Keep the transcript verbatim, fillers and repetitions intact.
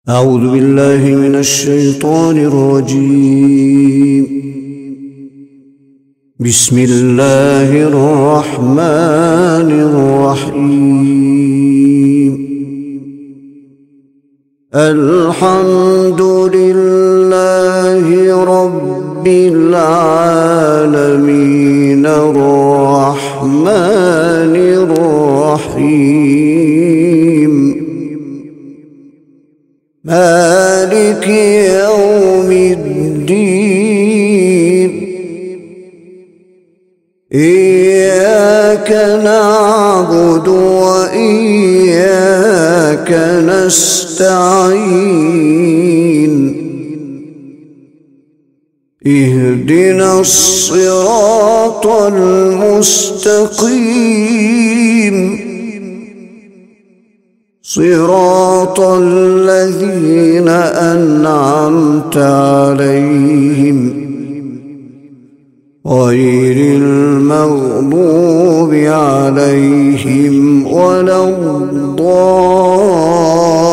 أعوذ بالله من الشيطان الرجيم. بسم الله الرحمن الرحيم. الحمد لله رب العالمين الرحمن الرحيم مالك يوم الدين. إياك نعبد وإياك نستعين. اهدنا الصراط المستقيم صراط الذين أنعمت عليهم غير المغضوب عليهم ولا الضالين.